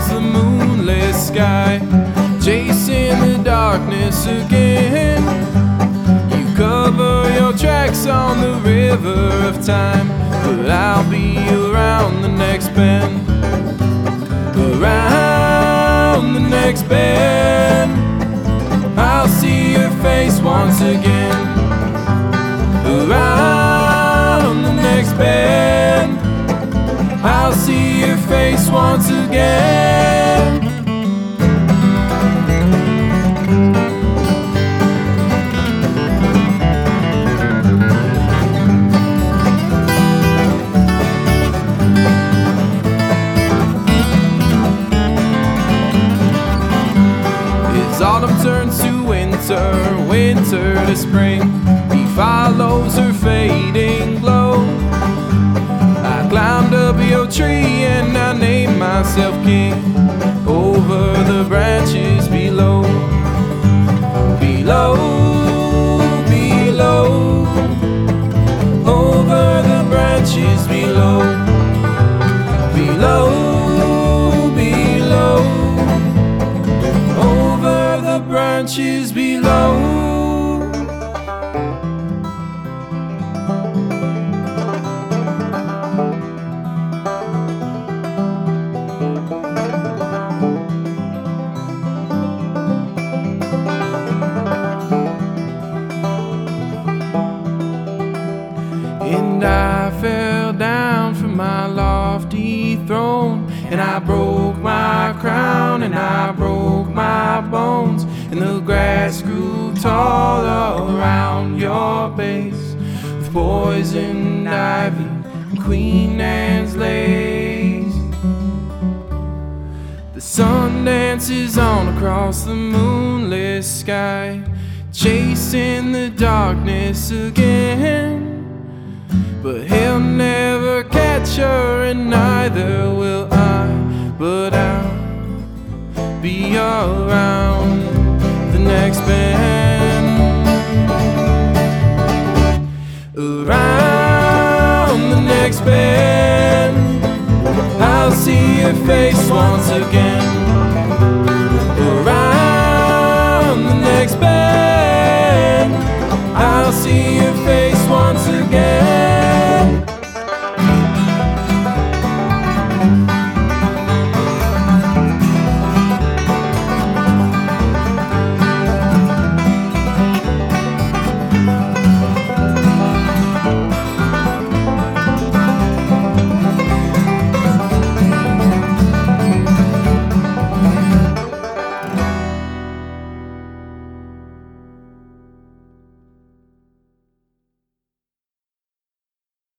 across the moonless sky, chasing the darkness again. You cover your tracks on the river of time, but I'll be around the next bend, around the next bend. I'll see your face once again, around the next bend. I'll see your face once again. As autumn turns to winter, winter to spring, he follows her fading glow. I climbed up your tree and I named myself king, over the branches below, below, below, over the branches below, below, below, over the branches below. And I fell down from my lofty throne, and I broke my crown, and I broke my bones, and the grass grew tall around your base, with poison ivy and Queen Anne's lace. The sun dances on across the moonless sky, chasing the darkness again. But he'll never catch her, and neither will I. But I'll be around the next bend, around the next bend. I'll see your face once again,